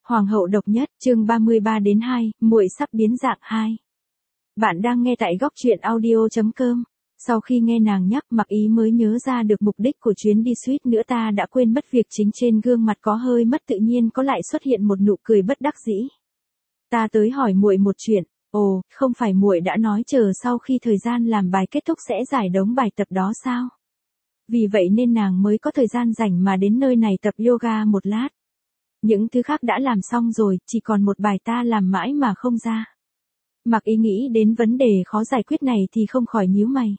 Hoàng hậu độc nhất, chương 33 đến 2, muội sắp biến dạng 2. Bạn đang nghe tại góc truyện audio.com. Sau khi nghe nàng nhắc, Mặc Ý mới nhớ ra được mục đích của chuyến đi, suýt nữa ta đã quên mất việc chính trên gương mặt có hơi mất tự nhiên có lại xuất hiện một nụ cười bất đắc dĩ. Ta tới hỏi muội một chuyện. Ồ, không phải muội đã nói chờ sau khi thời gian làm bài kết thúc sẽ giải đống bài tập đó sao? Vì vậy nên nàng mới có thời gian rảnh mà đến nơi này tập yoga một lát. Những thứ khác đã làm xong rồi, chỉ còn một bài ta làm mãi mà không ra. Mặc Ý nghĩ đến vấn đề khó giải quyết này thì không khỏi nhíu mày.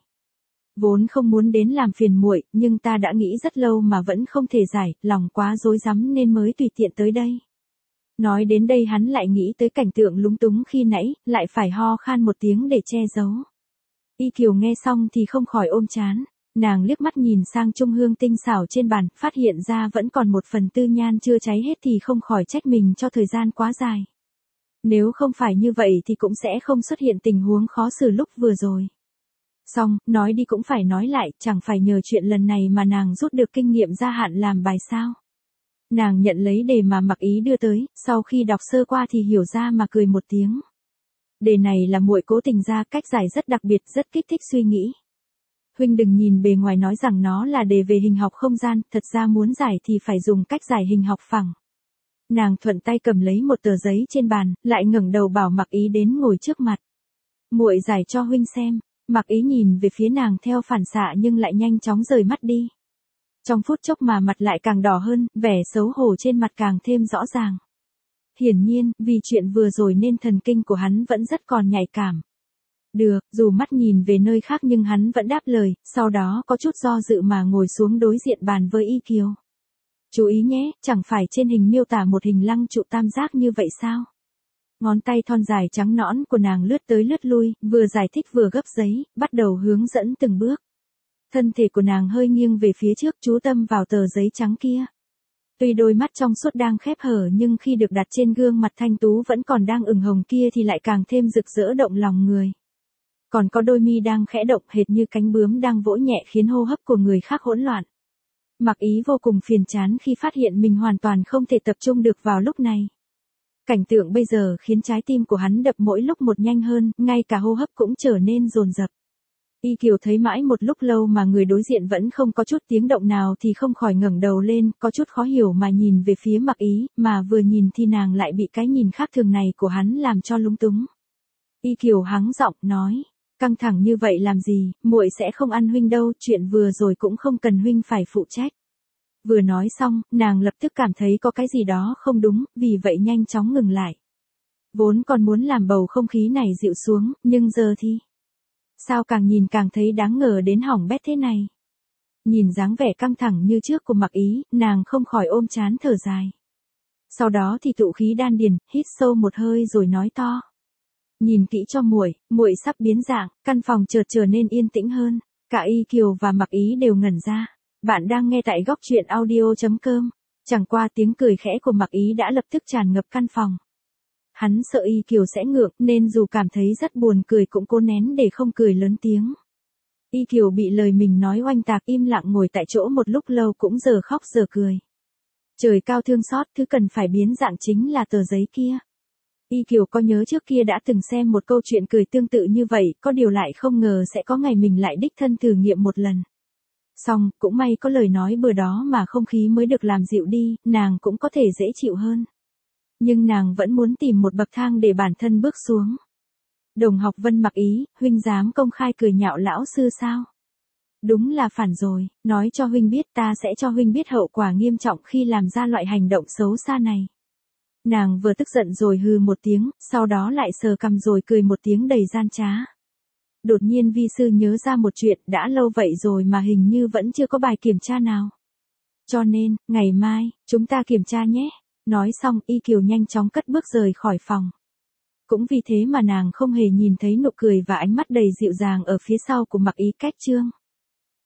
Vốn không muốn đến làm phiền muội, nhưng ta đã nghĩ rất lâu mà vẫn không thể giải, lòng quá rối rắm nên mới tùy tiện tới đây. Nói đến đây hắn lại nghĩ tới cảnh tượng lúng túng khi nãy, lại phải ho khan một tiếng để che giấu. Y Kiều nghe xong thì không khỏi ôm trán. Nàng liếc mắt nhìn sang trung hương tinh xảo trên bàn, phát hiện ra vẫn còn một phần tư nhan chưa cháy hết thì không khỏi trách mình cho thời gian quá dài. Nếu không phải như vậy thì cũng sẽ không xuất hiện tình huống khó xử lúc vừa rồi. Xong, nói đi cũng phải nói lại, chẳng phải nhờ chuyện lần này mà nàng rút được kinh nghiệm gia hạn làm bài sao. Nàng nhận lấy đề mà Mặc Ý đưa tới, sau khi đọc sơ qua thì hiểu ra mà cười một tiếng. Đề này là muội cố tình ra, cách giải rất đặc biệt, rất kích thích suy nghĩ. Huynh đừng nhìn bề ngoài nói rằng nó là đề về hình học không gian, thật ra muốn giải thì phải dùng cách giải hình học phẳng. Nàng thuận tay cầm lấy một tờ giấy trên bàn, lại ngẩng đầu bảo Mặc Ý đến ngồi trước mặt. Muội giải cho huynh xem. Mặc Ý nhìn về phía nàng theo phản xạ nhưng lại nhanh chóng rời mắt đi. Trong phút chốc mà mặt lại càng đỏ hơn, vẻ xấu hổ trên mặt càng thêm rõ ràng. Hiển nhiên, vì chuyện vừa rồi nên thần kinh của hắn vẫn rất còn nhạy cảm. Được, dù mắt nhìn về nơi khác nhưng hắn vẫn đáp lời, sau đó có chút do dự mà ngồi xuống đối diện bàn với Y Kiều. Chú ý nhé, chẳng phải trên hình miêu tả một hình lăng trụ tam giác như vậy sao? Ngón tay thon dài trắng nõn của nàng lướt tới lướt lui, vừa giải thích vừa gấp giấy, bắt đầu hướng dẫn từng bước. Thân thể của nàng hơi nghiêng về phía trước, chú tâm vào tờ giấy trắng kia. Tuy đôi mắt trong suốt đang khép hở nhưng khi được đặt trên gương mặt thanh tú vẫn còn đang ửng hồng kia thì lại càng thêm rực rỡ động lòng người. Còn có đôi mi đang khẽ động hệt như cánh bướm đang vỗ nhẹ khiến hô hấp của người khác hỗn loạn. Mặc Ý vô cùng phiền chán khi phát hiện mình hoàn toàn không thể tập trung được vào lúc này. Cảnh tượng bây giờ khiến trái tim của hắn đập mỗi lúc một nhanh hơn, ngay cả hô hấp cũng trở nên dồn dập. Y Kiều thấy mãi một lúc lâu mà người đối diện vẫn không có chút tiếng động nào thì không khỏi ngẩng đầu lên, có chút khó hiểu mà nhìn về phía Mặc Ý, mà vừa nhìn thì nàng lại bị cái nhìn khác thường này của hắn làm cho lúng túng. Y Kiều hắng giọng nói, căng thẳng như vậy làm gì, muội sẽ không ăn huynh đâu, chuyện vừa rồi cũng không cần huynh phải phụ trách. Vừa nói xong, nàng lập tức cảm thấy có cái gì đó không đúng, vì vậy nhanh chóng ngừng lại. Vốn còn muốn làm bầu không khí này dịu xuống, nhưng giờ thì... Sao càng nhìn càng thấy đáng ngờ đến hỏng bét thế này. Nhìn dáng vẻ căng thẳng như trước của Mặc Ý, nàng không khỏi ôm trán thở dài. Sau đó thì tụ khí đan điền, hít sâu một hơi rồi nói to. Nhìn kỹ cho muội, muội sắp biến dạng, căn phòng chợt trở nên yên tĩnh hơn. Cả Y Kiều và Mặc Ý đều ngẩn ra. Bạn đang nghe tại góc truyện audio.com. Chẳng qua tiếng cười khẽ của Mặc Ý đã lập tức tràn ngập căn phòng. Hắn sợ Y Kiều sẽ ngượng nên dù cảm thấy rất buồn cười cũng cố nén để không cười lớn tiếng. Y Kiều bị lời mình nói oanh tạc im lặng ngồi tại chỗ một lúc lâu cũng giờ khóc giờ cười. Trời cao thương xót, thứ cần phải biến dạng chính là tờ giấy kia. Y Kiều có nhớ trước kia đã từng xem một câu chuyện cười tương tự như vậy, có điều lại không ngờ sẽ có ngày mình lại đích thân thử nghiệm một lần. Xong, cũng may có lời nói bừa đó mà không khí mới được làm dịu đi, nàng cũng có thể dễ chịu hơn. Nhưng nàng vẫn muốn tìm một bậc thang để bản thân bước xuống. Đồng học Vân Mặc Ý, huynh dám công khai cười nhạo lão sư sao? Đúng là phản rồi, nói cho huynh biết ta sẽ cho huynh biết hậu quả nghiêm trọng khi làm ra loại hành động xấu xa này. Nàng vừa tức giận rồi hừ một tiếng, sau đó lại sờ cằm rồi cười một tiếng đầy gian trá. Đột nhiên vi sư nhớ ra một chuyện, đã lâu vậy rồi mà hình như vẫn chưa có bài kiểm tra nào. Cho nên, ngày mai, chúng ta kiểm tra nhé. Nói xong, Y Kiều nhanh chóng cất bước rời khỏi phòng. Cũng vì thế mà nàng không hề nhìn thấy nụ cười và ánh mắt đầy dịu dàng ở phía sau của Mặc Ý cách chương.